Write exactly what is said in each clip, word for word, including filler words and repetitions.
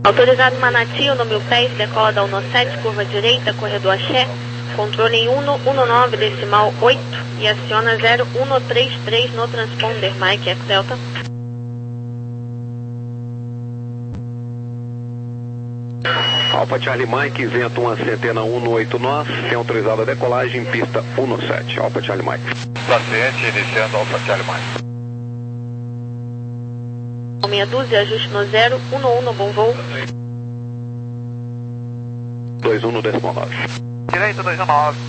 Autorizado Manati, no mil pés, decola da um sete, curva direita, corredor Axé, controle em um um nove, decimal oito e aciona zero um três três no transponder, Mike Eco Delta. Alfa Charlie Mike, vento uma centena um oito nós, tem autorizado a decolagem, pista um sete, Alfa Charlie Mike. Paciente iniciando Alfa Charlie Mike. Meia dúzia, ajuste no zero um um no bom voo. dois um no decimal nove. Direito dois um nove.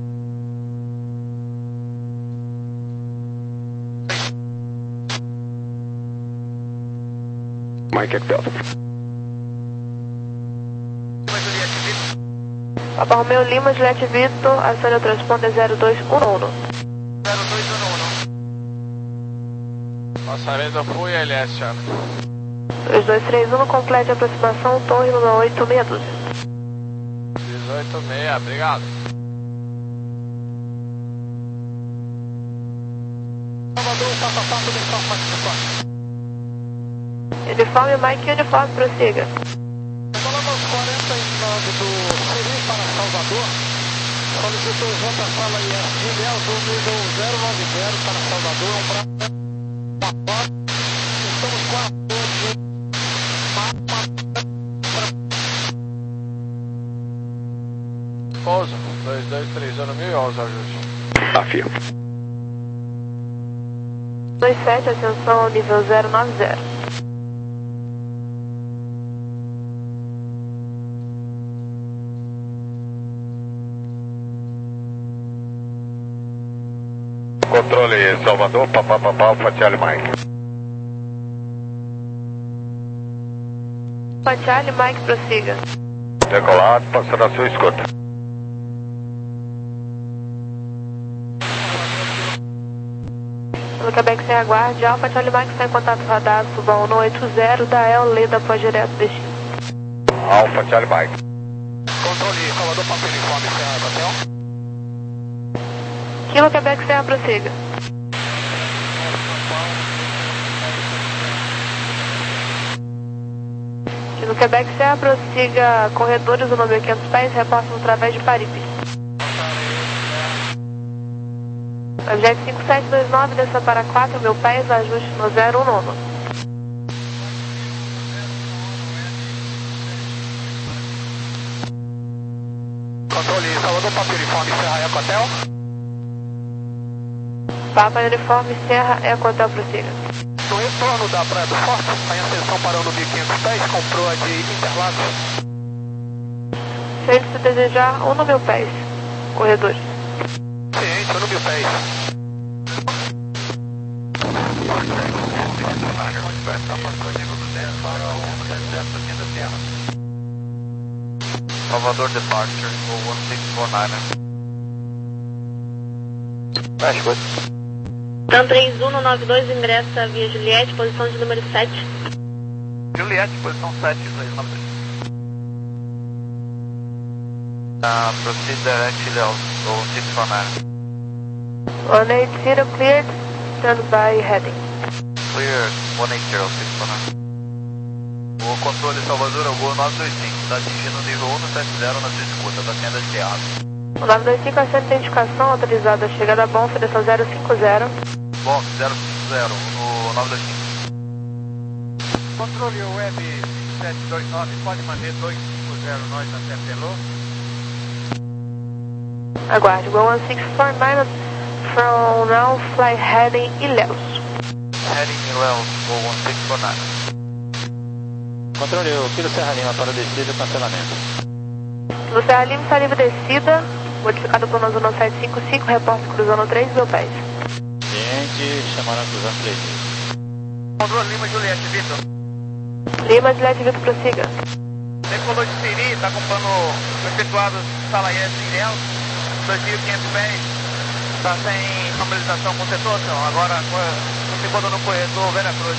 Mike Eco Delta. Papa Romeo Lima, Juliette Vitor, acione o transponder zero dois um um. zero dois um um. Passareda Fui L S, Charlie. dois dois três um, complete a aproximação, torre número oito, meia dúzia. dezoito seis, obrigado. Salvador, passo a passo, uniforme participação. Uniforme, Mike, uniforme, prossiga. Falando aos quarenta e nove do Siri para Salvador, solicitou junto à sala I S de Léo do nível zero nove zero para Salvador, um braço. Estamos com a pouso, dois dois três um mil e onze, ajuste. Afirmo. dois sete, atenção ao nível zero nove zero. Controle Salvador, papapá, Alfa Charlie Mike. Alfa Charlie, Mike, prossiga. Decolado, passando a sua escuta. No Quebec sem aguarde, Alfa Charlie Mike está em contato radar, suba um oito zero, da El, Leda, após direto destino. Alfa Charlie Mike. Controle Salvador, papel uniforme, Serra Hotel. Kilo Quebec Serra, prossiga. Kilo Quebec Serra, prossiga corredores do número quinhentos pés, repassam através de Paripe. Objeto cinco sete dois nove, desça para quatro mil pés, ajuste no zero um um. Controle Salvador, papel uniforme, Serra Eco Hotel. Papa Uniforme Serra Eco Hotel, prossiga. No retorno da Praia do Forte, a ascensão para o mil e quinhentos pés, com proa de Interlagos. Se desejar, um no mil pés. Corredores. Ciente, um no mil pés. Salvador Departure, one six four nine. México. TAM três um nove dois, ingressa via Juliette, posição de número sete. Juliette, posição sete, dois nove dois. Uh, proceed directly to one six four nine. one eight zero cleared, stand by heading. Clear, one eight zero six four nine. O controle Salvador, o voo nove dois cinco, está atingindo o nível um sete zero na sua escuta, está sendo ateado. O nove dois cinco, essa identificação autorizada, chegada a bom, ofereção zero cinco zero. Bom, zero cinco zero, o nove dois cinco. Controle o web sete dois nove, pode manter dois cinco zero nós até Pelô. Aguarde, Go one six four nine, from now fly heading Ilhéus. Heading Ilhéus, Go one six four nine. Controle o Kilo Serra Lima para descida e cancelamento. Kilo Serra Lima está livre descida, modificado por nós um sete cinco cinco, repórter cruzando três mil pés. Cliente, chamaram cruzando três mil. Controle Lima Juliette, Vitor. Lima Juliette, Vitor, prossiga. Decolou de Siri, está acompanhando efetuado sala I S em Ilhéus, dois mil e quinhentos pés, está sem normalização com o setor, senhor. Agora, no segundo no corredor, Veracruz.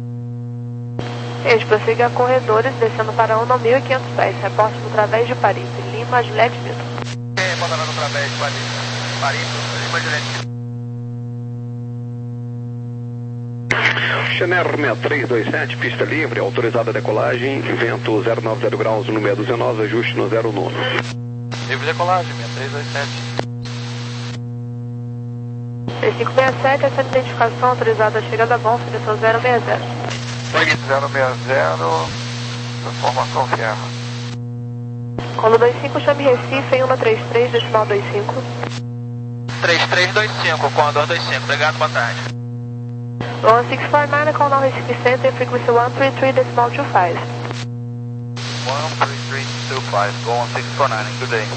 Eles prosseguem a corredores, descendo para um mil e quinhentos pés, repórter através de Paris. Lima Juliette, Vitor. Quem reporta através de Paris? Paris, Lima Juliette. Oceaner seis três dois sete, pista livre, autorizada a decolagem, vento zero nove zero graus no meia dúzia nós, ajuste no zero nove. Livre decolagem, seis três dois sete. três cinco seis sete, essa identificação autorizada chegando a bom, diretor zero seis zero. zero seis zero, informação Ferro. Colo dois cinco, chame Recife em um três três, decimal dois cinco. três três dois cinco, Condor dois cinco, obrigado, boa tarde. one six four nine, call now Recife Center, frequency one three three, decimal two five. one three three two five, go on six four nine, good day.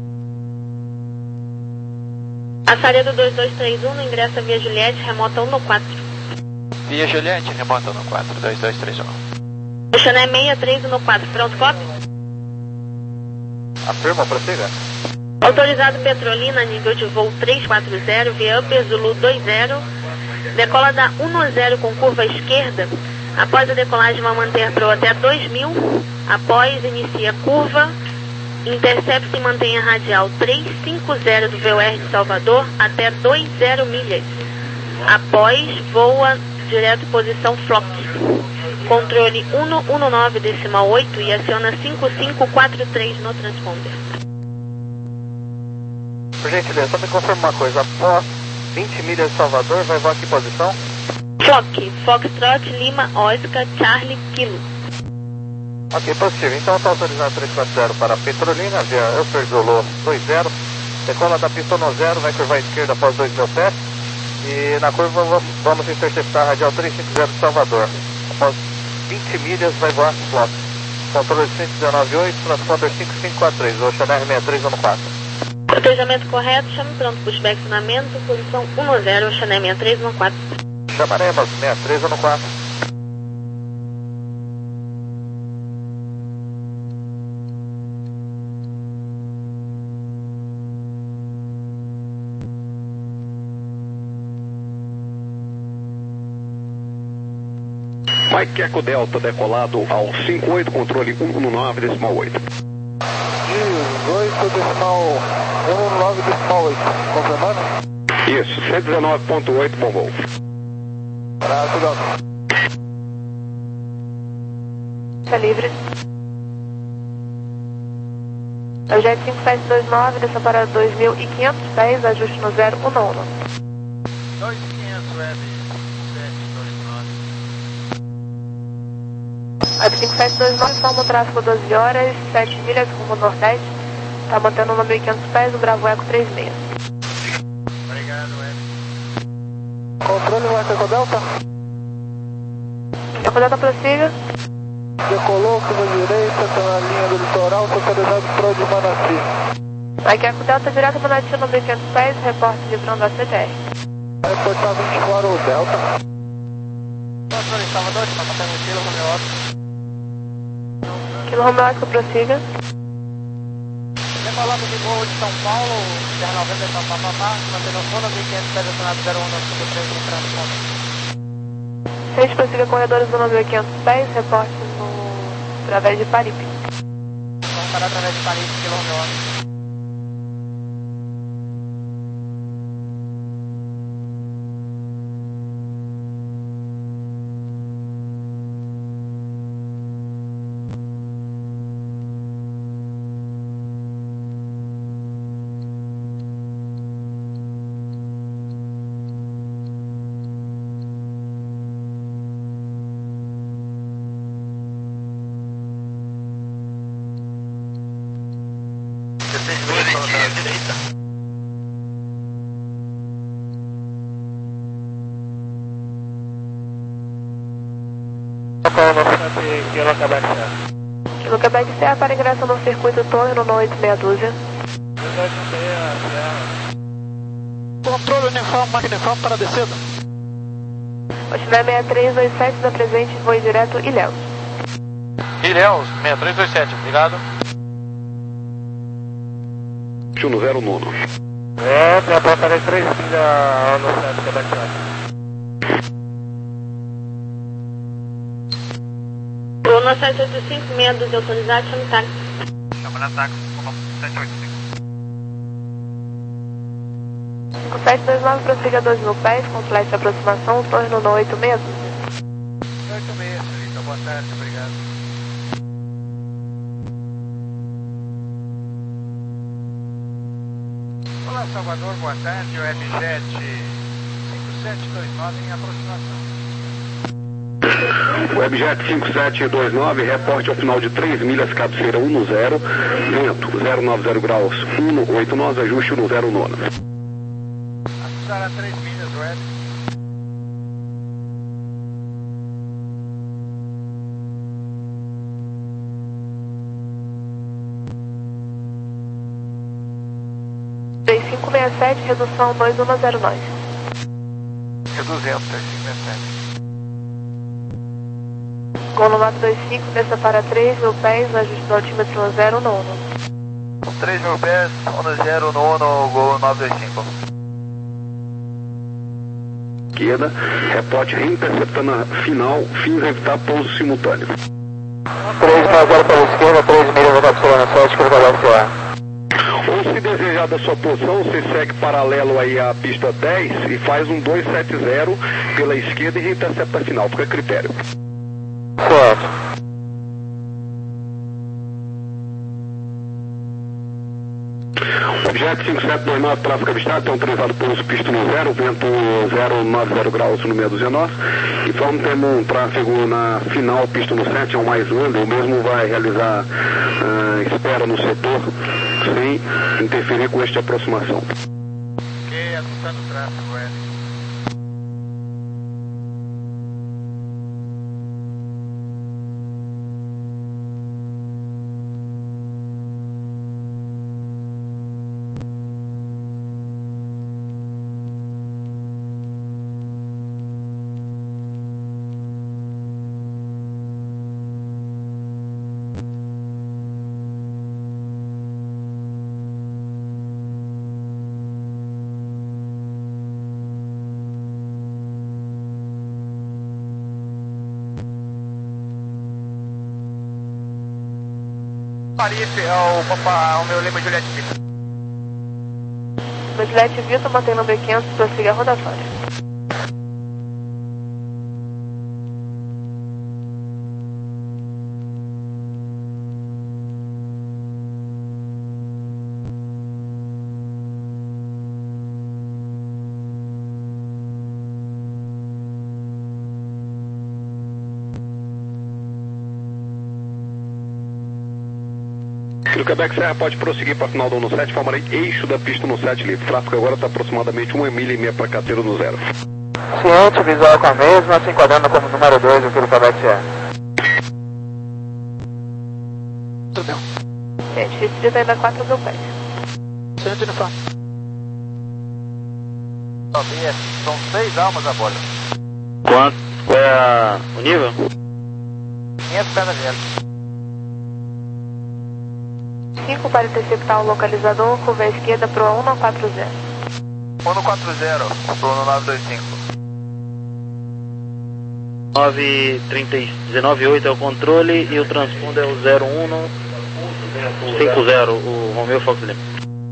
Passaredo dois dois três um, ingressa via Juliette, remota um no quatro. Via Juliette, remota um no quatro, dois dois três um. Oceané seis três um no quatro, pronto, copy? Afirma, prossiga. Autorizado Petrolina, nível de voo trezentos e quarenta, via Upper Zulu dois zero, decola da um zero com curva esquerda, após a decolagem vai manter para até dois mil, após inicia curva, intercepta e mantém a radial trezentos e cinquenta do V O R de Salvador até vinte milhas, após voa direto posição Flock, controle cento e dezenove decimal oito e aciona cinco cinco quatro três no transponder. Por gentileza, só me confirma uma coisa. Após vinte milhas de Salvador, vai voar que posição? Flock, Foxtrot, Lima, Oscar, Charlie, Kilo. Ok, positivo. Então está autorizado trezentos e quarenta para Petrolina, via Upper Zulu dois zero. Decola da pista um zero, vai curvar à esquerda após dois mil pés. E na curva vamos interceptar a radial trezentos e cinquenta de Salvador. Após vinte milhas vai voar Flock. Controle cento e dezenove oito, transponder cinco cinco quatro três, Oceaner seis três um quatro. Protejamento correto, chame pronto, pushback funcionamento, posição um zero, Oceaner seis três um quatro. Chamaremos seis três um quatro. Mike Eco Delta decolado ao cinquenta e oito, controle cento e nove decimal oito. dezoito decimal nove decimal oito, confirmando? Isso, cento e dezenove ponto oito, bom voo. Prazo, Delta. Está livre. É o Jet cinco sete dois nove, desça para dois mil e quinhentos pés, ajuste no zero um um. dois mil e quinhentos, Web sete dois nove. Web cinco sete dois nove, forma o tráfego doze horas, sete milhas rumo nordeste. Está mantendo no mil e quinhentos pés, o Bravo Eco três seis. Obrigado, Web. Controle, vai Eco Delta. Eco Delta prossiga. Decolou, curva direita, está na linha do litoral, localizado pro de Manati. Aqui é Eco Delta, direto Manati no mil e quinhentos pés, reporte livrando a C T R. Vai reportar vinte e quatro Delta. Controle, Salvador, está mantendo o Kilo Romeo Oscar. Kilo Romeo Oscar prossiga. Decolando de voo de São Paulo, zero noventa, papapá, mantendo o sono, mil e quinhentos pés, acionado zero um, cinco três, no transponder. seis prossiga corredores do mil e quinhentos pés, reporte no... através de Paripe. Vamos parar através de Paripe, Kilo Romeo Oscar. Direita. Qual o nosso Kilo Quebec Serra? Kilo Quebec Serra para ingresso no circuito torre no oito meia dúzia. Controle uniforme, máquina uniforme para a descida. Oceané seis três dois sete da presente, voo direto Ilhéus. Ilhéus, seis três dois sete, obrigado. No zero nono. É, minha porta é três milha no sete, Quebec Serra. Bruno sete oito cinco, meia dúzia autorizado, chame táxi. Chama na táxi, sete oito cinco. cinco sete dois nove, prossiga dois mil pés, complete a aproximação, torre no oito meia dúzia. oito seis, senhorita. Boa tarde, obrigado. Olá, Salvador, boa tarde. O Webjet cinco sete dois nove em aproximação. Webjet cinco sete dois nove, reporte ao final de três milhas, cabeceira um zero, vento zero nove zero graus, um oito nove, ajuste no zero nove. Ajustar a três milhas, Web. três cinco seis sete, redução dois um zero nove. Reduzendo, três cinco seis sete. Gol no nove dois cinco, desça para três mil pés, ajuste do altímetro zero no uno. três mil pés, um zero no uno, gol nove dois cinco. Esquerda, reporte reinterceptando a final, fins evitar pouso simultâneo. três nove zero para a esquerda, três milhas da Capsulana sete, curva L C A. Ou se desejar da sua posição, você segue paralelo aí à pista dez e faz um dois sete zero pela esquerda e reintercepta a final, fica a critério. Certo. Objeto cinco sete dois nove, tráfego avistado, tem autorizado pouso pista no zero, vento zero nove zero graus no meia dúzia norte. Informe temos um tráfego na final, pista no sete, é o mais longo, o mesmo vai realizar uh, espera no setor, sem interferir com esta aproximação. Ok, ajustando o tráfego, é. Parife, é o, opa, o meu Lima Juliette Vitor. Juliette Vitor, mantém número quinhentos, prossiga a rodatória. No Quebec Serra pode prosseguir para a final do um sete, formarei eixo da pista no sete livre. O tráfego agora está aproximadamente uma milha e meia para cateiro no zero. Ciente, visual com a mesma, se enquadrando como número dois aqui do Quebec Serra. Tudo bem. Gente, distrito ainda quatro mil pés. Ciente no fã. São seis almas a bordo. Quanto? Qual é a... o nível? quinhentos pés a zero. cinco para interceptar o localizador, curva à esquerda para o um quatro zero. um quatro zero, para o nove dois cinco. nove trinta dezenove oito é o controle e o transponder é o zero um cinco zero, o Romeo Fox Lima.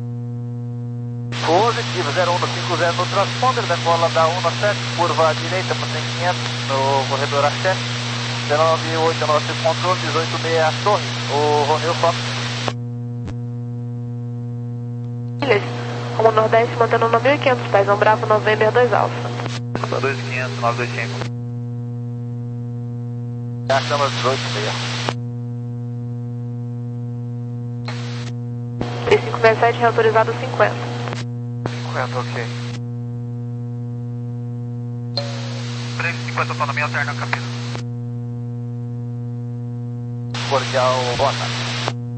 Positivo, zero um cinco zero no transponder, decola da um sete, curva à direita, mantém quinhentos no corredor axé. dezenove oito é o nosso controle, dezoito seis é a torre, o Romeo Fox. Rumo Nordeste, mantendo nove mil e quinhentos pés, um Bravo November dois Alfa. dois mil e quinhentos, nove dois cinco. Já estamos dezoito seis. três cinco seis sete, reautorizado cinquenta. cinquenta, ok. três cinquenta, autonomia alterna, capítulo. Cordial, boa tarde.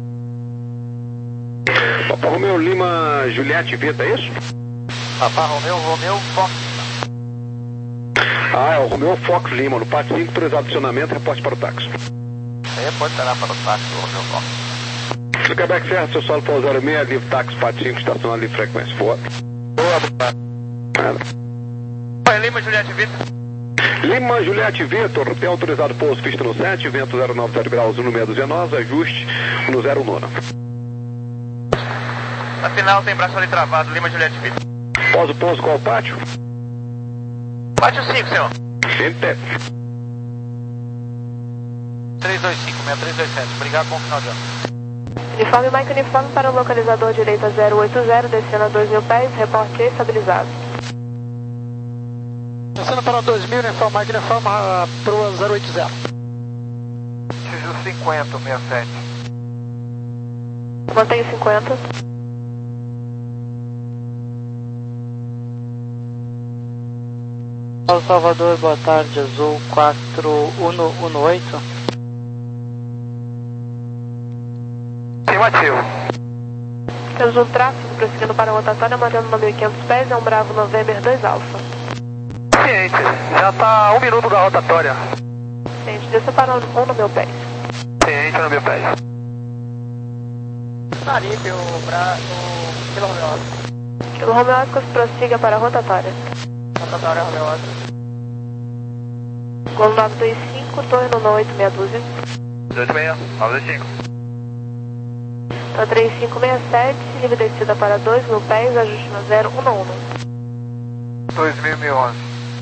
Papa Romeu Lima Juliette Vitor, é isso? Papa Romeu, Romeu Fox. Ah, é o Romeu Fox Lima, no P A T cinco, três adicionamento, reporte para o táxi. Reporte será para o táxi, o Romeu Fox. No Quebec Serra, seu solo for zero seis, livre táxi P A T cinco, estacionado livre frequência. Foda. Boa, Oi, Lima Juliette Vitor. Lima Juliette Vitor, tem autorizado pouso pista no sete, vento zero nove zero graus no meia dúzia nove, ajuste no zero nove. Na final tem braço ali travado, Lima Juliette Vitor. Pós o pouso, qual o pátio? Pátio cinco, senhor. Ente. três dois cinco, seis três dois sete, obrigado, bom final de ano. Uniforme Mike Uniforme para o localizador direita zero oito zero, descendo a dois mil pés, reporte estabilizado. Descendo para dois mil, Uniforme Mike Uniforme para o zero oito zero. X U cinquenta, sessenta e sete. Mantenho cinquenta. Paulo Salvador, boa tarde, Azul quatro um um oito. Afirmativo. Azul tráfego, prosseguindo para a rotatória, mantendo mil e quinhentos pés, é um Bravo November dois Alfa. Ciente, já está a um minuto da rotatória. Ciente, desça para um no meu pés. Ciente no meu pé. Felipe, o Bra... o Kilo Romeo Oscar. Kilo Romeo Oscar, prossiga para a rotatória. Rotatória Romeo Oscar. Gol nove dois cinco, torre no oito meia dúzia. dezoito seis, nove dois cinco. Tá três cinco seis sete, livre descida para dois mil pés, ajuste no zero um um. dois mil e onze.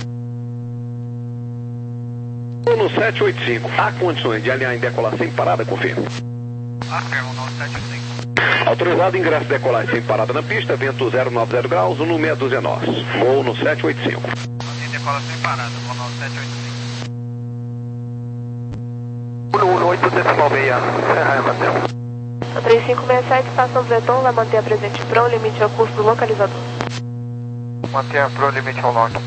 No sete oito cinco, há condições de alinhar em decolar sem parada, confirme. Afirmo, no sete oito cinco. Autorizado ingresso de decolagem sem parada na pista, vento zero nove zero graus, no meia dúzia nós. Gol no sete oito cinco. Em decola sem parada, vou no sete oito cinco. um um oito decimal meia, Serra Matheus. Tá três cinco seis sete, estação do Zeton, vai manter a presente Pro, limite ao curso do localizador. Mantenha pro limite ao lock.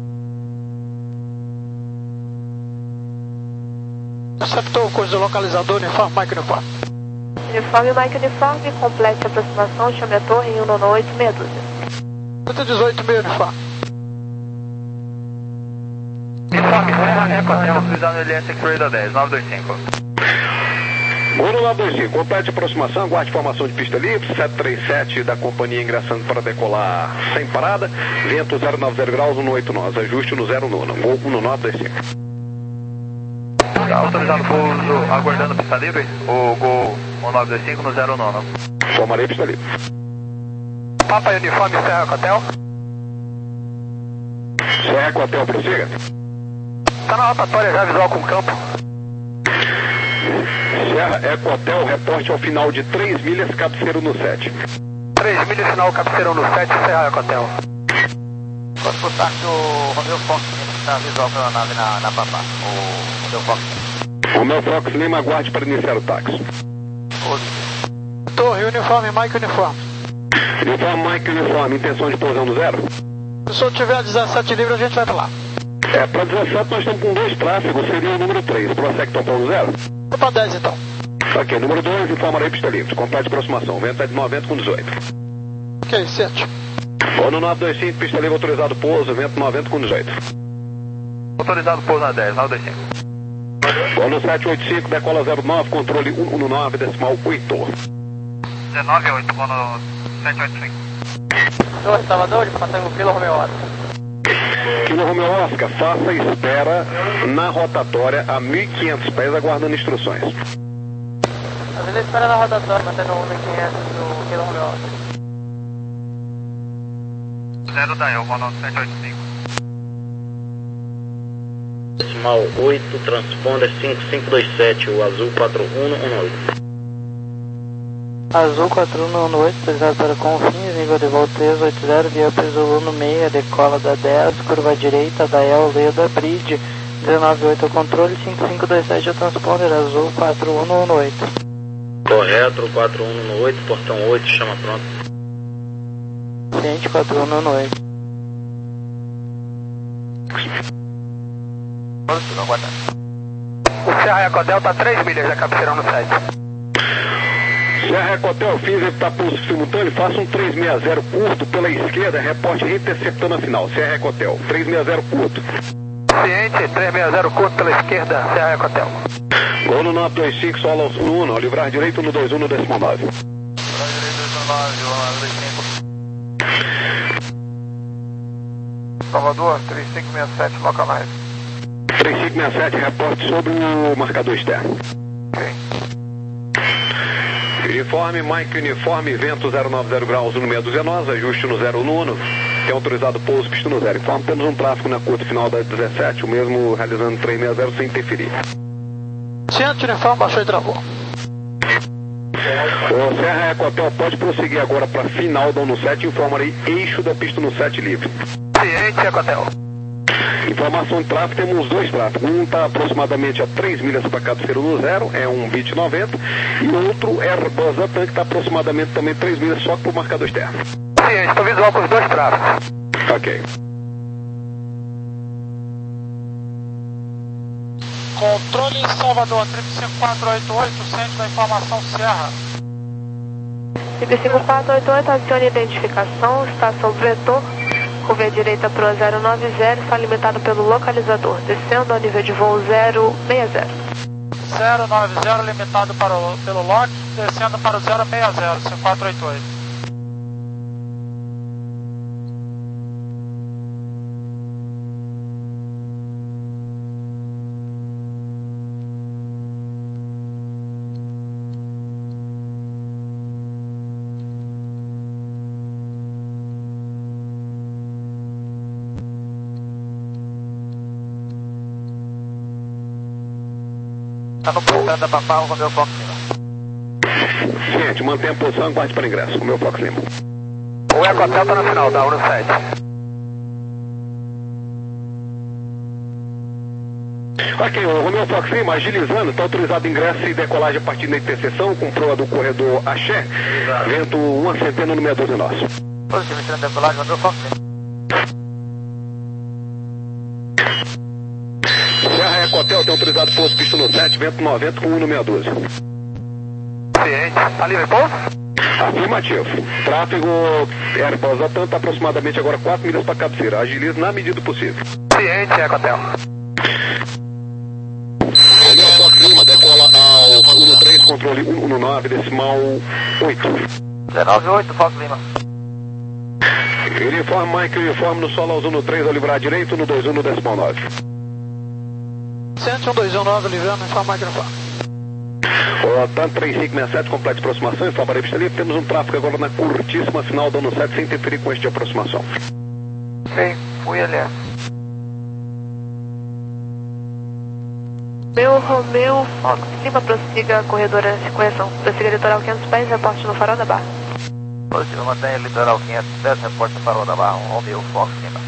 Acertou o curso do localizador, Uniforme Mike Uniforme. Uniforme Mike Uniforme, complete a aproximação, chame a torre em um no oito meia dúzia. cento e dezoito mil, Uniforme. Uniforme, Serra Equatel, autorizado no L S Florida dez, nove dois cinco. Gol no nove dois cinco, complete a aproximação, aguarde formação de pista livre, sete três sete da companhia ingressando para decolar sem parada, vento zero nove zero graus, no oito nós, ajuste no zero um, gol um no nove dois cinco. Autorizado pouso, aguardando pista livre, o Gol um nove dois cinco no zero nove. Formarei pista livre. Papa Uniforme, Serra Equatel. Serra Equatel, prossiga. Está na rotatória já, visual com campo. Serra Equatel, reporte ao final de três milhas, cabeceiro no sete. três milhas, sinal cabeceirão no sete, Serra Equatel. Posso botar que o Romeo Fox está visual pela nave na, na Papa, o Romeo Fox. O meu Fox Lima, aguarde para iniciar o táxi. Torre, Uniforme Mike Uniforme. Uniforme Mike Uniforme, intenção de pousão no zero? Se o senhor tiver dezessete livre, a gente vai para lá. É, para dezessete nós estamos com dois tráfegos, seria o número três. Prossegue então no zero? Vou para dez então. Ok, número dois, informarei pista livre. Complete aproximação, vento é de noventa com dezoito. Ok, sete. Ou no nove dois cinco, pista livre autorizado pouso, vento noventa com dezoito. Autorizado pouso na dez, nove dois cinco. Ou no sete oito cinco, decola zero nove, controle um um nove, decimal oito. dezenove oito, vou no sete oito cinco. Torre Salvador, passando o Kilo Romeo Oscar. Kilo Romeo Oscar, faça espera na rotatória a mil e quinhentos pés, aguardando instruções. Às vezes espera na rotatória, mantendo o mil e quinhentos do Kilo Romeo Oscar. zero da eu, vou no sete oito cinco. Decimal oito, transponder cinco cinco dois sete, o Azul quatro um um oito. Azul quatro um um oito, pesado para Confins, nível de voo três oito zero, via Peso no meia, decola da dez, curva direita, da El, Leda, Bridge, dezenove oito ao controle, cinco cinco dois sete ao transponder, Azul quatro um um oito. Correto, quatro um um oito, portão oito, chama pronto. Ciente, quatro um um oito. O Serra Equatel está três milhas, já cabeceirão no sete. Serra Equatel, fins evitar pulso simultâneo, faça um três seis zero curto pela esquerda, reporte reinterceptando a final. Serra Equatel, três seis zero curto. Ciente, três seis zero curto pela esquerda, Serra Equatel. Gol no nove dois cinco, solo ao no um, livrar direito no dois um no décimo nove. Livrar direito no nove, nove dois cinco. Salvador, três cinco seis sete, localize. três cinco seis sete, reporte sobre o marcador externo. Ok. Uniforme, Mike Uniforme, vento zero nove zero graus no meia dúzia nós, ajuste no zero um um, tem autorizado pouso, pista no zero. Informe, temos um tráfego na curta final da dezessete, o mesmo realizando três seis zero sem interferir. Centro, uniforme, baixou e travou. O Serra Ecotel pode prosseguir agora para final da no sete, informa aí, eixo da pista no sete livre. Ciente, Ecotel. Informação de tráfego, temos dois tráfegos. Um está aproximadamente a três milhas para cabeceira no zero, é um vinte noventa, e o outro é Airbus Latam, que está aproximadamente também três milhas só para o marcador externo. Ciente, estou visual para os dois tráfegos. Ok. Controle Salvador, trip cinco quatro oito oito, centro da informação Serra. trip cinco quatro oito oito, adicione identificação, estação vetor, curva à direita para o zero nove zero, está limitado pelo localizador, descendo ao nível de voo zero seis zero. zero nove zero, limitado para o, pelo lote, descendo para o zero seis zero, cinco quatro oito oito. Está no portão da Papá, o Romeu Fox Lima. Gente, mantenha a posição e guarde para ingresso. O meu Fox Lima. O Ecotel está no final, tá? Uno sete. Ok, o Romeu Fox Lima, agilizando, está autorizado ingresso e decolagem a partir da interseção com proa do corredor Axé, vento uma centena no meia dúzia nosso. Positivo, entrando em decolagem, Romeu Fox Lima. Serra Ecotel tem autorizado pouso pista no sete, vento noventa com um no meia dúzia. Ciente. Está livre pouso? Afirmativo. Tráfego Airbus Latam está aproximadamente agora quatro milhas para cabeceira. Agilize na medida do possível. Ciente, Ecotel. Romeu Fox Lima, decola ao um três, controle um nove, decimal oito. dezenove oito, Fox Lima. Uniforme Mike, uniforme no solo aos um três, ao livrar direito, no dois um, no decimal nove. Centro um dois um nove, livrando, informa aqui no farm. O TAM três cinco seis sete, completa de aproximação, informa a pista livre. Temos um tráfego agora na curtíssima final da no sete, sem interferir com este de aproximação. Sim, fui ali. Meu Romeu Fox Lima, prossiga a corredora de correção. Prossiga litoral quinhentos pés, reporte no farol da Barra. Positivo, mantenha litoral quinhentos pés, reporte no farol da Barra, um Romeu Fox Lima.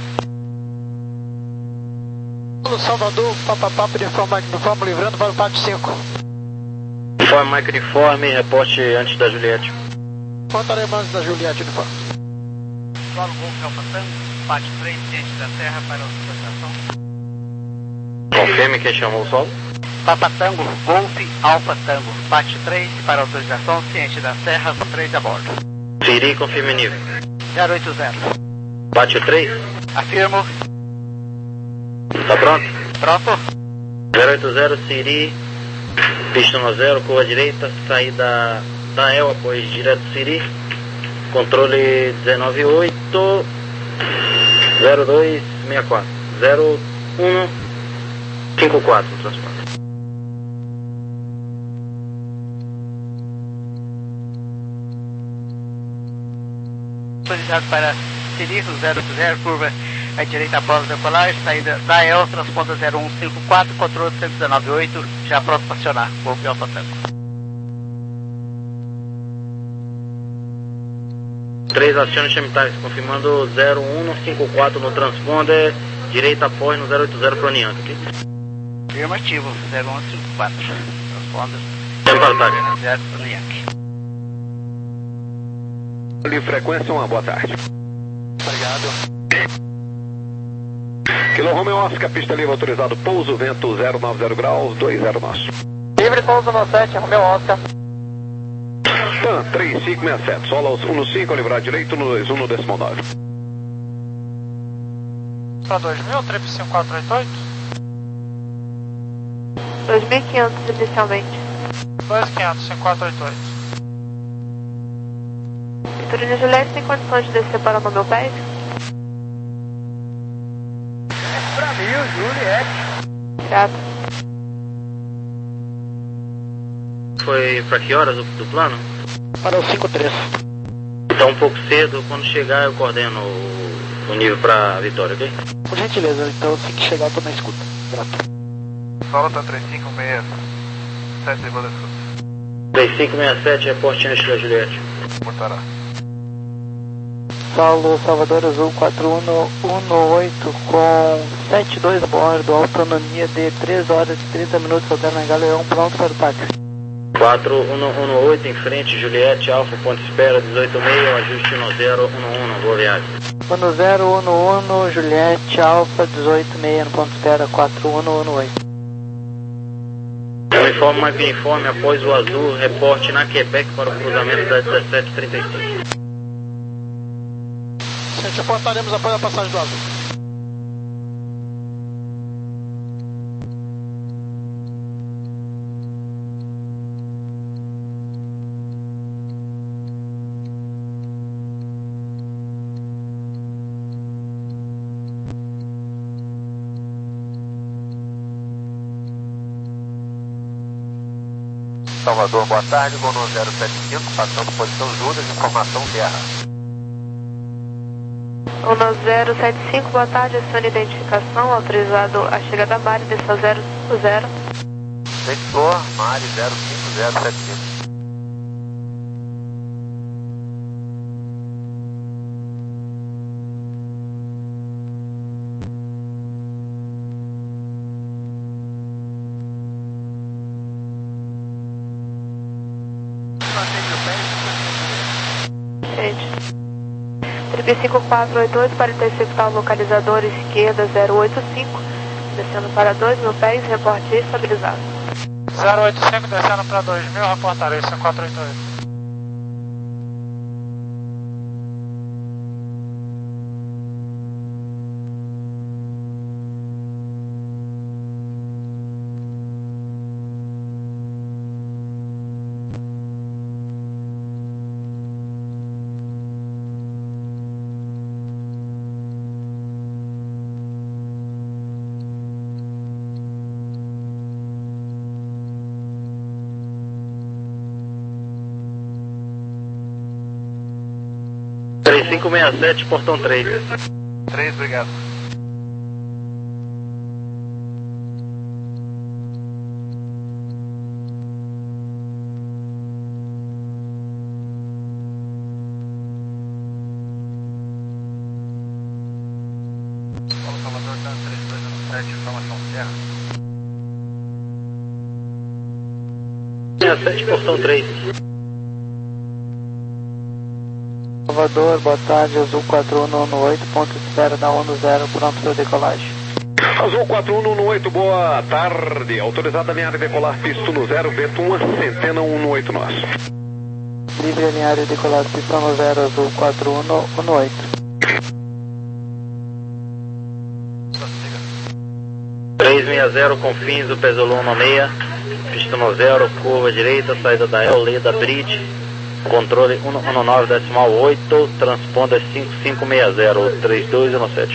Salvador, papapá, para informar aqui no farm, livrando para o pátio cinco. Informe Mike uniforme, reporte antes da Juliette. Quanto alemantes da Juliette no farm? Solo Golf Alfa Tango, pátio três, ciente da Serra para a autorização. Confirme quem chamou o solo. Papa Tango, Golf Alfa Tango, pátio três para autorização, ciente da Serra, com três a bordo. Siri, confirme nível. zero oito zero. Pátio três. Afirmo. Tá pronto? Pronto. zero oito zero, Siri, pista no zero, curva direita, saída da El, após direto Siri, controle dezenove oito, zero dois seis quatro, zero um cinco quatro, transporte. Autorizado para Siri, zero oito zero, curva à direita após decolagem, saída da E L, transponda zero um cinco quatro, controle cento e dezenove oito, já pronto para acionar, Golf Alfa Tango. três acione Chemitax, confirmando zero um cinco quatro no transponder, direita após no zero oito zero para Nianca, ok? Afirmativo, zero um cinco quatro, transponder Tempo ataque. zero para Nianca. Livre frequência, uma boa tarde. Obrigado. Kilo Romeo Oscar, pista livre autorizado, pouso, vento zero nove zero graus, dois zero nosso. Livre pouso no sete, Romeu Oscar. TAM três cinco seis sete, solo aos um cinco, ao livrar direito, no dois um, no decimal nove. Para dois mil, trip cinco quatro oito oito. dois mil e quinhentos inicialmente. dois mil e quinhentos, cinco quatro oito oito. Vitorino Juliette tem condições de descer para o meu pé? Para mim, Juliette. Obrigado. Foi para que horas do, do plano? Para o cinco três. Tá um pouco cedo, quando chegar eu coordeno o, o nível para Vitória, ok? Por gentileza, então assim que chegar eu tô na escuta. Grato. Solo tá três cinco seis sete, segunda escuta. três cinco seis sete, reporte Estrela Juliette. Portará. Saulo Salvador Azul quatro um um oito com sete dois a bordo, autonomia de três horas e trinta minutos, Hotel na Galeão, pronto para o táxi. quatro um um oito em frente, Juliette, Alfa, ponto espera, dezoito seis, ajuste um zero um um, boa viagem. um zero um um, Juliette, Alfa, dezoito seis no ponto espera, quatro um um oito. Uniforme mais uniforme, após o azul, reporte na Quebec para o cruzamento da dezessete trinta e cinco. Gente, reportaremos após a passagem do azul. Salvador, boa tarde, voo no zero sete cinco, passando posição Judas, informação terra. um zero sete cinco, boa tarde, acione identificação, autorizado a chegada a Mari, desceu zero cinco zero. Sector, Mari zero cinco zero sete cinco. Gente. trinta e cinco quatro oito oito para interceptar o localizador esquerda zero oito cinco, descendo para dois mil pés, reporte estabilizado. zero oito cinco, descendo para dois mil, reportarei cinco quatro oito oito. três cinco seis sete, portão três. três, obrigado. Paulo Salvador, três dois um sete, informação terra. seis sete, portão três. Salvador, boa tarde, Azul quatro um um oito, ponto de espera da ONU zero, pronto para decolagem. Azul quatro um um oito, boa tarde. Autorizada a alinhar e decolar, pisto no zero, vento uma centena um oito nós. Livre alinhar e decolar, pisto no zero, Azul quatro um um oito. três seis zero, confins do Pesolo um seis, pista no zero, curva direita, saída da El, Leda Bridge. Controle um um nove decimal oito, transponder cinco cinco seis zero, três dois um sete.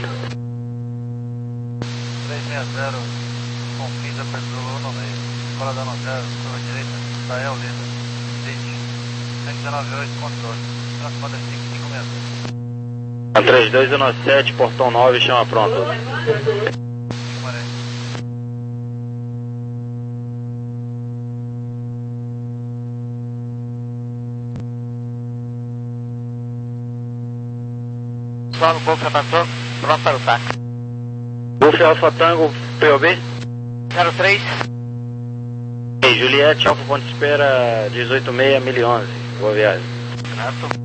três seis zero, confins da Pesolo um seis, escola da Notera, curva direita, da El, Leda Bridge, cento e dezenove oito, controle, transponder cinco cinco seis zero. três dois um sete, portão nove, chama pronto. Solo Golf Alfa pronto para o táxi. Golf Alfa Tango, P O B? zero três. Ei, Juliette, Alfa Ponte Espera, dezoito seis, mil e onze. Boa viagem. Certo.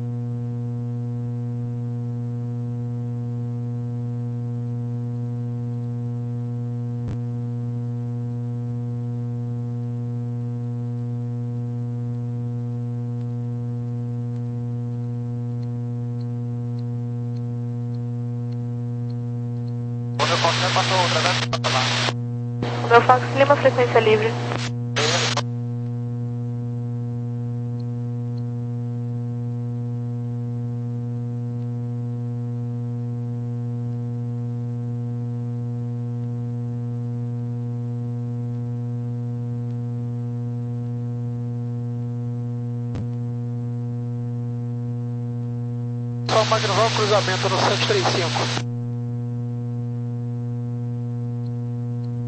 O meu fax Lima, frequência livre. Só magnoval cruzamento no sete três cinco.